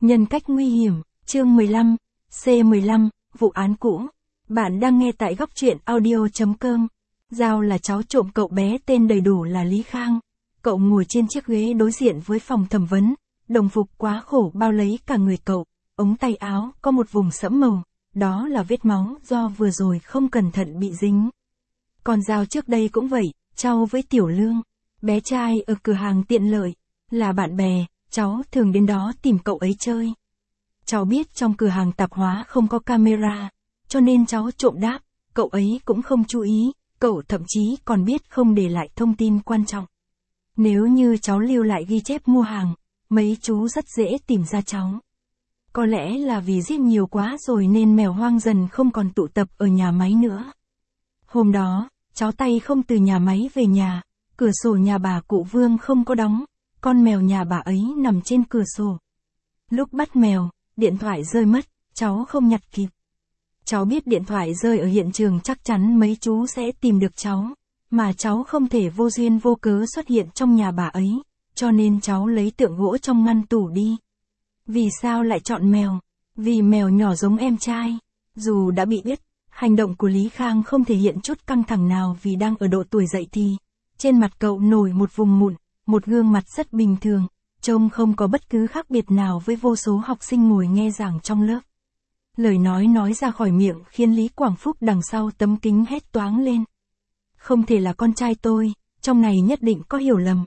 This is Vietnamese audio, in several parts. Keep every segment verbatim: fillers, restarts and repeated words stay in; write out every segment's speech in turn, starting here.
Nhân cách nguy hiểm, chương mười lăm, C mười lăm, vụ án cũ. Bạn đang nghe tại góc truyện audio chấm com. Giao là cháu trộm cậu bé tên đầy đủ là Lý Khang. Cậu ngồi trên chiếc ghế đối diện với phòng thẩm vấn, đồng phục quá khổ bao lấy cả người cậu, ống tay áo có một vùng sẫm màu, đó là vết máu do vừa rồi không cẩn thận bị dính. Còn Giao trước đây cũng vậy, cháu với Tiểu Lương, bé trai ở cửa hàng tiện lợi, là bạn bè, cháu thường đến đó tìm cậu ấy chơi. Cháu biết trong cửa hàng tạp hóa không có camera, cho nên cháu trộm đáp, cậu ấy cũng không chú ý, cậu thậm chí còn biết không để lại thông tin quan trọng. Nếu như cháu lưu lại ghi chép mua hàng, mấy chú rất dễ tìm ra cháu. Có lẽ là vì giết nhiều quá rồi nên mèo hoang dần không còn tụ tập ở nhà máy nữa. Hôm đó, cháu tay không từ nhà máy về nhà, cửa sổ nhà bà cụ Vương không có đóng, con mèo nhà bà ấy nằm trên cửa sổ. Lúc bắt mèo, điện thoại rơi mất, cháu không nhặt kịp. Cháu biết điện thoại rơi ở hiện trường chắc chắn mấy chú sẽ tìm được cháu, mà cháu không thể vô duyên vô cớ xuất hiện trong nhà bà ấy, cho nên cháu lấy tượng gỗ trong ngăn tủ đi. Vì sao lại chọn mèo? Vì mèo nhỏ giống em trai. Dù đã bị biết, hành động của Lý Khang không thể hiện chút căng thẳng nào vì đang ở độ tuổi dậy thì, trên mặt cậu nổi một vùng mụn, một gương mặt rất bình thường, trông không có bất cứ khác biệt nào với vô số học sinh ngồi nghe giảng trong lớp. Lời nói nói ra khỏi miệng khiến Lý Quảng Phúc đằng sau tấm kính hét toáng lên. Không thể là con trai tôi, trong này nhất định có hiểu lầm.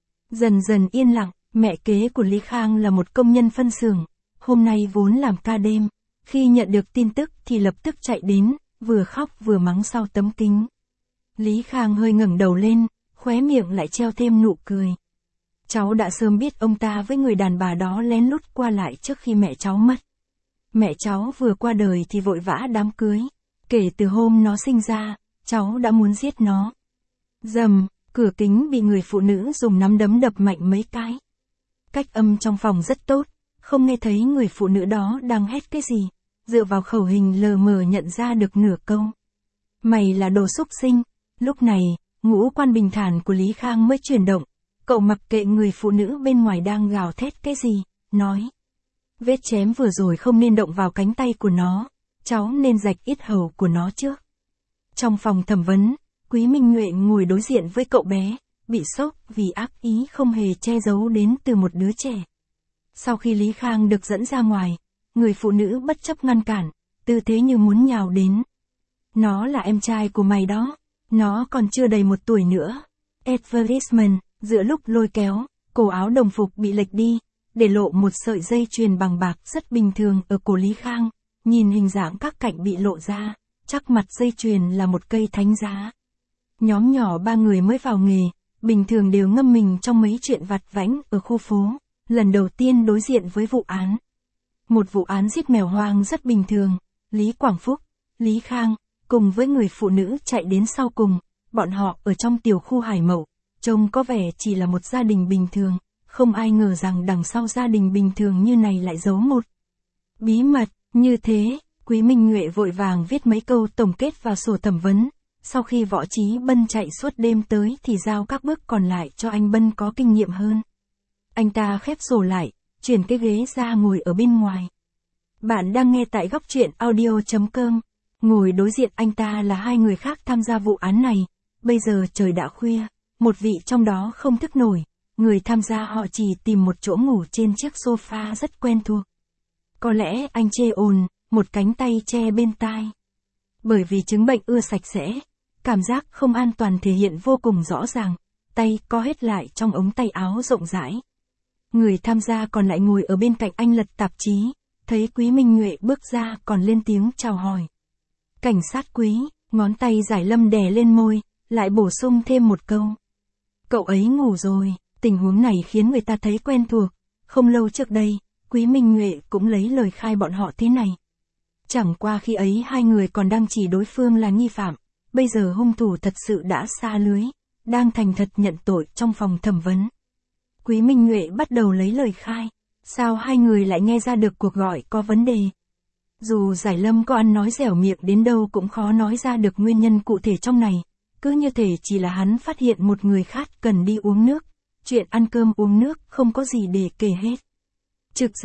Dần dần yên lặng, mẹ kế của Lý Khang là một công nhân phân xưởng, hôm nay vốn làm ca đêm, khi nhận được tin tức thì lập tức chạy đến, vừa khóc vừa mắng sau tấm kính. Lý Khang hơi ngẩng đầu lên, khóe miệng lại treo thêm nụ cười. Cháu đã sớm biết ông ta với người đàn bà đó lén lút qua lại trước khi mẹ cháu mất. Mẹ cháu vừa qua đời thì vội vã đám cưới. Kể từ hôm nó sinh ra, cháu đã muốn giết nó. Dầm, cửa kính bị người phụ nữ dùng nắm đấm đập mạnh mấy cái. Cách âm trong phòng rất tốt, không nghe thấy người phụ nữ đó đang hét cái gì, dựa vào khẩu hình lờ mờ nhận ra được nửa câu. Mày là đồ xúc sinh. Lúc này, ngũ quan bình thản của Lý Khang mới chuyển động, cậu mặc kệ người phụ nữ bên ngoài đang gào thét cái gì, nói. Vết chém vừa rồi không nên động vào cánh tay của nó, cháu nên rạch yết hầu của nó trước. Trong phòng thẩm vấn, Quý Minh Nhuệ ngồi đối diện với cậu bé, bị sốc vì ác ý không hề che giấu đến từ một đứa trẻ. Sau khi Lý Khang được dẫn ra ngoài, người phụ nữ bất chấp ngăn cản, tư thế như muốn nhào đến. Nó là em trai của mày đó, nó còn chưa đầy một tuổi nữa. Advertisement, giữa lúc lôi kéo, cổ áo đồng phục bị lệch đi, để lộ một sợi dây chuyền bằng bạc rất bình thường ở cổ Lý Khang, nhìn hình dạng các cạnh bị lộ ra, chắc mặt dây chuyền là một cây thánh giá. Nhóm nhỏ ba người mới vào nghề, bình thường đều ngâm mình trong mấy chuyện vặt vãnh ở khu phố, lần đầu tiên đối diện với vụ án. Một vụ án giết mèo hoang rất bình thường, Lý Quảng Phúc, Lý Khang, cùng với người phụ nữ chạy đến sau cùng, bọn họ ở trong tiểu khu Hải Mậu, trông có vẻ chỉ là một gia đình bình thường, không ai ngờ rằng đằng sau gia đình bình thường như này lại giấu một bí mật. Như thế, Quý Minh Nhuệ vội vàng viết mấy câu tổng kết vào sổ thẩm vấn, sau khi Võ Chí Bân chạy suốt đêm tới thì giao các bước còn lại cho anh Bân có kinh nghiệm hơn. Anh ta khép sổ lại, chuyển cái ghế ra ngồi ở bên ngoài. Bạn đang nghe tại góc truyện audio chấm com. Ngồi đối diện anh ta là hai người khác tham gia vụ án này. Bây giờ trời đã khuya, một vị trong đó không thức nổi. Người tham gia họ chỉ tìm một chỗ ngủ trên chiếc sofa rất quen thuộc. Có lẽ anh chê ồn, một cánh tay che bên tai. Bởi vì chứng bệnh ưa sạch sẽ, cảm giác không an toàn thể hiện vô cùng rõ ràng, tay co hết lại trong ống tay áo rộng rãi. Người tham gia còn lại ngồi ở bên cạnh anh lật tạp chí, thấy Quý Minh Nhuệ bước ra còn lên tiếng chào hỏi. Cảnh sát Quý, ngón tay Giải Lâm đè lên môi, lại bổ sung thêm một câu. Cậu ấy ngủ rồi. Tình huống này khiến người ta thấy quen thuộc, không lâu trước đây, Quý Minh Nhuệ cũng lấy lời khai bọn họ thế này. Chẳng qua khi ấy hai người còn đang chỉ đối phương là nghi phạm, bây giờ hung thủ thật sự đã xa lưới, đang thành thật nhận tội trong phòng thẩm vấn. Quý Minh Nhuệ bắt đầu lấy lời khai, sao hai người lại nghe ra được cuộc gọi có vấn đề. Dù Giải Lâm có ăn nói dẻo miệng đến đâu cũng khó nói ra được nguyên nhân cụ thể trong này, cứ như thể chỉ là hắn phát hiện một người khát cần đi uống nước. Chuyện ăn cơm uống nước không có gì để kể hết. Trực giác,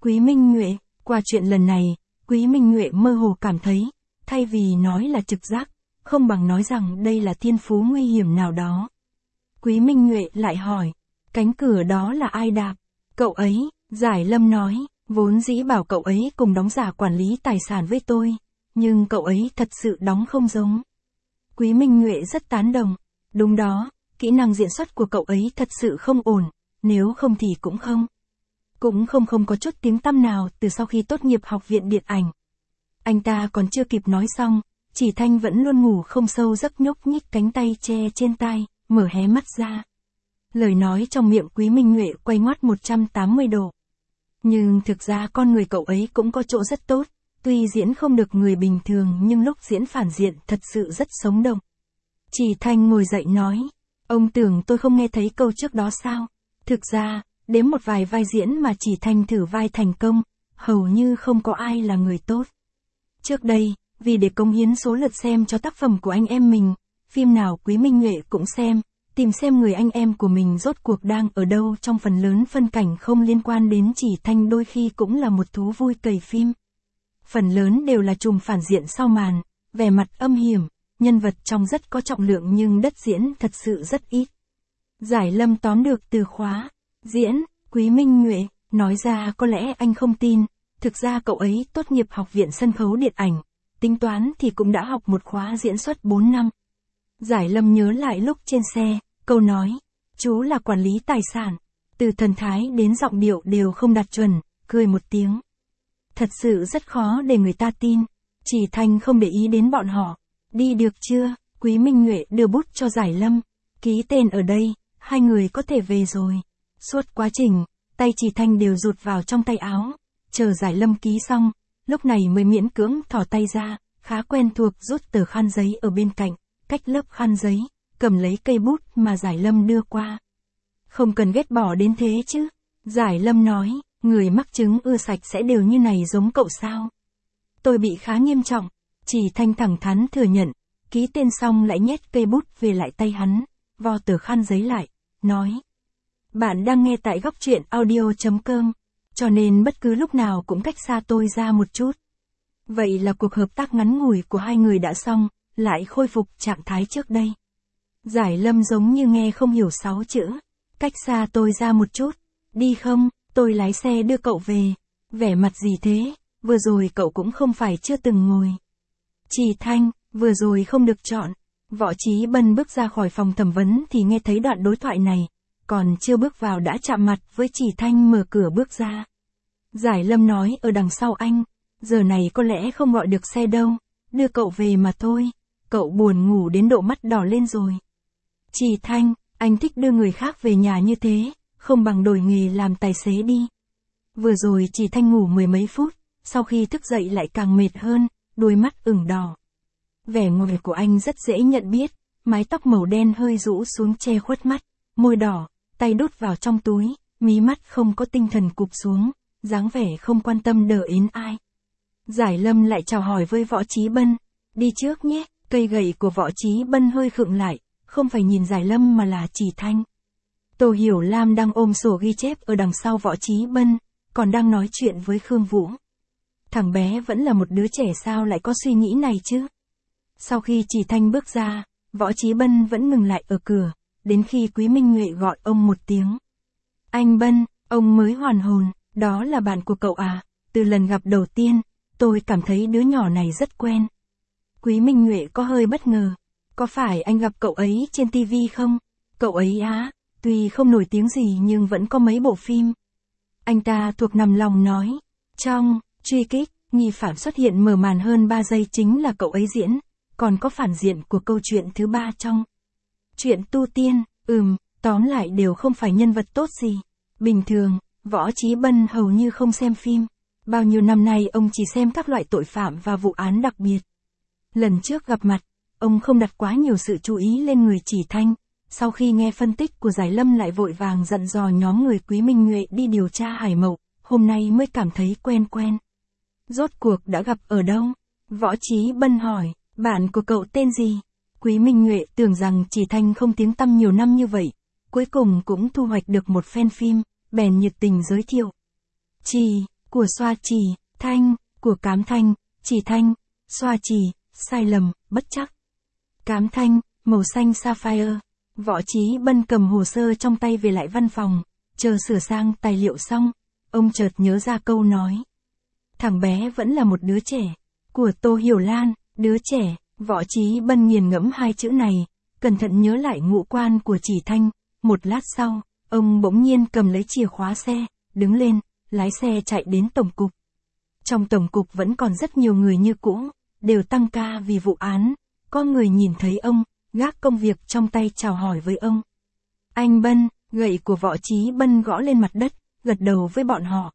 Quý Minh Nhuệ, qua chuyện lần này, Quý Minh Nhuệ mơ hồ cảm thấy, thay vì nói là trực giác, không bằng nói rằng đây là thiên phú nguy hiểm nào đó. Quý Minh Nhuệ lại hỏi, cánh cửa đó là ai đạp? Cậu ấy, Giải Lâm nói, vốn dĩ bảo cậu ấy cùng đóng giả quản lý tài sản với tôi, nhưng cậu ấy thật sự đóng không giống. Quý Minh Nhuệ rất tán đồng, đúng đó, kỹ năng diễn xuất của cậu ấy thật sự không ổn, nếu không thì cũng không. Cũng không không có chút tiếng tăm nào từ sau khi tốt nghiệp học viện điện ảnh. Anh ta còn chưa kịp nói xong, Chỉ Thanh vẫn luôn ngủ không sâu giấc nhúc nhích cánh tay che trên tai, mở hé mắt ra. Lời nói trong miệng Quý Minh Nhuệ quay ngoắt một trăm tám mươi độ. Nhưng thực ra con người cậu ấy cũng có chỗ rất tốt, tuy diễn không được người bình thường nhưng lúc diễn phản diện thật sự rất sống động. Chỉ Thanh ngồi dậy nói, ông tưởng tôi không nghe thấy câu trước đó sao? Thực ra, đến một vài vai diễn mà Chỉ Thanh thử vai thành công, hầu như không có ai là người tốt. Trước đây, vì để cống hiến số lượt xem cho tác phẩm của anh em mình, phim nào Quý Minh Nhuệ cũng xem, tìm xem người anh em của mình rốt cuộc đang ở đâu trong phần lớn phân cảnh không liên quan đến Chỉ Thanh đôi khi cũng là một thú vui cày phim. Phần lớn đều là trùm phản diện sau màn, vẻ mặt âm hiểm, nhân vật trong rất có trọng lượng nhưng đất diễn thật sự rất ít. Giải Lâm tóm được từ khóa, diễn, Quý Minh Nhuệ, nói ra có lẽ anh không tin, thực ra cậu ấy tốt nghiệp học viện sân khấu điện ảnh, tính toán thì cũng đã học một khóa diễn xuất bốn năm. Giải Lâm nhớ lại lúc trên xe, câu nói, chú là quản lý tài sản, từ thần thái đến giọng điệu đều không đạt chuẩn, cười một tiếng. Thật sự rất khó để người ta tin, Chỉ Thanh không để ý đến bọn họ. Đi được chưa? Quý Minh Nhuệ đưa bút cho Giải Lâm, ký tên ở đây, hai người có thể về rồi. Suốt quá trình, tay Chỉ Thanh đều rụt vào trong tay áo, chờ Giải Lâm ký xong, lúc này mới miễn cưỡng thò tay ra, khá quen thuộc rút tờ khăn giấy ở bên cạnh, cách lớp khăn giấy, cầm lấy cây bút mà Giải Lâm đưa qua. Không cần ghét bỏ đến thế chứ, Giải Lâm nói, người mắc chứng ưa sạch sẽ đều như này giống cậu sao? Tôi bị khá nghiêm trọng, Chỉ Thanh thẳng thắn thừa nhận, ký tên xong lại nhét cây bút về lại tay hắn, vo tờ khăn giấy lại, nói. Bạn đang nghe tại góc truyện audio chấm com, cho nên bất cứ lúc nào cũng cách xa tôi ra một chút. Vậy là cuộc hợp tác ngắn ngủi của hai người đã xong, lại khôi phục trạng thái trước đây. Giải Lâm giống như nghe không hiểu sáu chữ, cách xa tôi ra một chút, đi không, tôi lái xe đưa cậu về. Vẻ mặt gì thế, vừa rồi cậu cũng không phải chưa từng ngồi. Chỉ Thanh, vừa rồi không được chọn. Võ Chí Bân bước ra khỏi phòng thẩm vấn thì nghe thấy đoạn đối thoại này, còn chưa bước vào đã chạm mặt với Chỉ Thanh mở cửa bước ra. Giải Lâm nói ở đằng sau anh, giờ này có lẽ không gọi được xe đâu, đưa cậu về mà thôi, cậu buồn ngủ đến độ mắt đỏ lên rồi. Chỉ Thanh, anh thích đưa người khác về nhà như thế, không bằng đổi nghề làm tài xế đi. Vừa rồi Chỉ Thanh ngủ mười mấy phút, sau khi thức dậy lại càng mệt hơn, đôi mắt ửng đỏ. Vẻ ngồi của anh rất dễ nhận biết, mái tóc màu đen hơi rũ xuống che khuất mắt, môi đỏ, tay đút vào trong túi, mí mắt không có tinh thần cụp xuống, dáng vẻ không quan tâm đờ ến ai. Giải Lâm lại chào hỏi với Võ Chí Bân, đi trước nhé, cây gậy của Võ Chí Bân hơi khựng lại, không phải nhìn Giải Lâm mà là Chỉ Thanh. Tô Hiểu Lam đang ôm sổ ghi chép ở đằng sau Võ Chí Bân, còn đang nói chuyện với Khương Vũ. Thằng bé vẫn là một đứa trẻ sao lại có suy nghĩ này chứ? Sau khi Chỉ Thanh bước ra, Võ Chí Bân vẫn ngừng lại ở cửa, đến khi Quý Minh Nhuệ gọi ông một tiếng. Anh Bân, ông mới hoàn hồn, đó là bạn của cậu à, từ lần gặp đầu tiên, tôi cảm thấy đứa nhỏ này rất quen. Quý Minh Nhuệ có hơi bất ngờ, có phải anh gặp cậu ấy trên ti vi không? Cậu ấy á, tuy không nổi tiếng gì nhưng vẫn có mấy bộ phim. Anh ta thuộc nằm lòng nói, trong Truy Kích, nghi phạm xuất hiện mở màn hơn ba giây chính là cậu ấy diễn, còn có phản diện của câu chuyện thứ ba trong Chuyện Tu Tiên, ừm, tóm lại đều không phải nhân vật tốt gì. Bình thường, Võ Chí Bân hầu như không xem phim, bao nhiêu năm nay ông chỉ xem các loại tội phạm và vụ án đặc biệt. Lần trước gặp mặt, ông không đặt quá nhiều sự chú ý lên người Chỉ Thanh, sau khi nghe phân tích của Giải Lâm lại vội vàng dặn dò nhóm người Quý Minh Nhuệ đi điều tra Hải Mậu, hôm nay mới cảm thấy quen quen. Rốt cuộc đã gặp ở đâu? Võ Chí Bân hỏi, bạn của cậu tên gì? Quý Minh Nhuệ tưởng rằng Chỉ Thanh không tiếng tăm nhiều năm như vậy, cuối cùng cũng thu hoạch được một fan phim, bèn nhiệt tình giới thiệu. Chỉ, của xoa trì, thanh, của cám thanh, trì thanh, xoa trì, sai lầm, bất chắc. Cám thanh, màu xanh sapphire. Võ Chí Bân cầm hồ sơ trong tay về lại văn phòng, chờ sửa sang tài liệu xong, ông chợt nhớ ra câu nói. Thằng bé vẫn là một đứa trẻ, của Tô Hiểu Lan, đứa trẻ. Võ Chí Bân nghiền ngẫm hai chữ này, cẩn thận nhớ lại ngũ quan của Trì Thanh, một lát sau, ông bỗng nhiên cầm lấy chìa khóa xe, đứng lên, lái xe chạy đến tổng cục. Trong tổng cục vẫn còn rất nhiều người như cũ, đều tăng ca vì vụ án, có người nhìn thấy ông, gác công việc trong tay chào hỏi với ông. Anh Bân, gậy của Võ Chí Bân gõ lên mặt đất, gật đầu với bọn họ.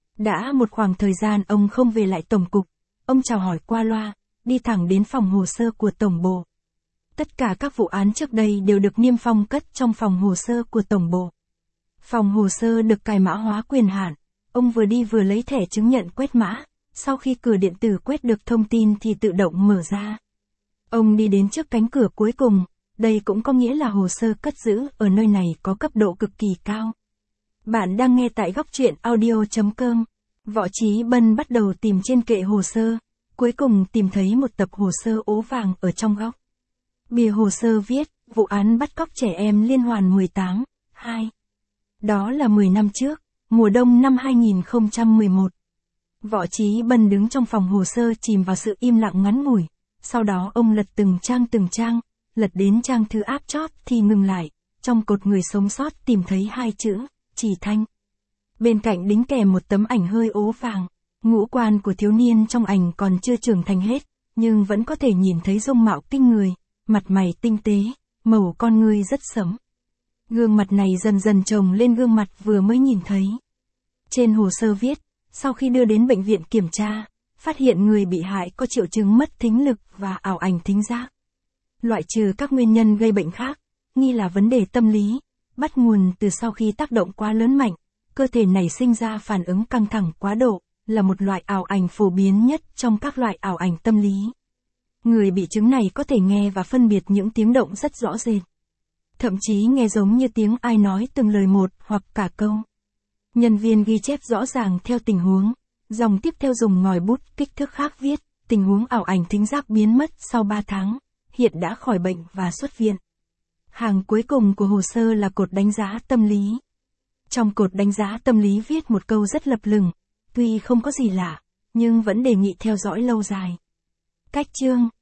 Đã một khoảng thời gian ông không về lại tổng cục, ông chào hỏi qua loa, đi thẳng đến phòng hồ sơ của tổng bộ. Tất cả các vụ án trước đây đều được niêm phong cất trong phòng hồ sơ của tổng bộ. Phòng hồ sơ được cài mã hóa quyền hạn, ông vừa đi vừa lấy thẻ chứng nhận quét mã, sau khi cửa điện tử quét được thông tin thì tự động mở ra. Ông đi đến trước cánh cửa cuối cùng, đây cũng có nghĩa là hồ sơ cất giữ ở nơi này có cấp độ cực kỳ cao. Bạn đang nghe tại góc truyện audio chấm com. Võ Chí Bân bắt đầu tìm trên kệ hồ sơ, cuối cùng tìm thấy một tập hồ sơ ố vàng ở trong góc. Bìa hồ sơ viết, vụ án bắt cóc trẻ em liên hoàn mười tám, hai. Đó là mười năm trước, mùa đông năm hai nghìn không trăm mười một. Võ Chí Bân đứng trong phòng hồ sơ chìm vào sự im lặng ngắn ngủi, sau đó ông lật từng trang từng trang, lật đến trang thứ áp chót thì ngừng lại, trong cột người sống sót tìm thấy hai chữ, Trì Thanh. Bên cạnh đính kèm một tấm ảnh hơi ố vàng, ngũ quan của thiếu niên trong ảnh còn chưa trưởng thành hết, nhưng vẫn có thể nhìn thấy dung mạo kinh người, mặt mày tinh tế, màu con ngươi rất sẫm. Gương mặt này dần dần chồng lên gương mặt vừa mới nhìn thấy. Trên hồ sơ viết, sau khi đưa đến bệnh viện kiểm tra, phát hiện người bị hại có triệu chứng mất thính lực và ảo ảnh thính giác. Loại trừ các nguyên nhân gây bệnh khác, nghi là vấn đề tâm lý, bắt nguồn từ sau khi tác động quá lớn mạnh, cơ thể này sinh ra phản ứng căng thẳng quá độ, là một loại ảo ảnh phổ biến nhất trong các loại ảo ảnh tâm lý. Người bị chứng này có thể nghe và phân biệt những tiếng động rất rõ rệt. Thậm chí nghe giống như tiếng ai nói từng lời một hoặc cả câu. Nhân viên ghi chép rõ ràng theo tình huống, dòng tiếp theo dùng ngòi bút kích thước khác viết, tình huống ảo ảnh thính giác biến mất sau ba tháng, hiện đã khỏi bệnh và xuất viện. Hàng cuối cùng của hồ sơ là cột đánh giá tâm lý. Trong cột đánh giá tâm lý viết một câu rất lập lửng, tuy không có gì lạ, nhưng vẫn đề nghị theo dõi lâu dài. Cách chương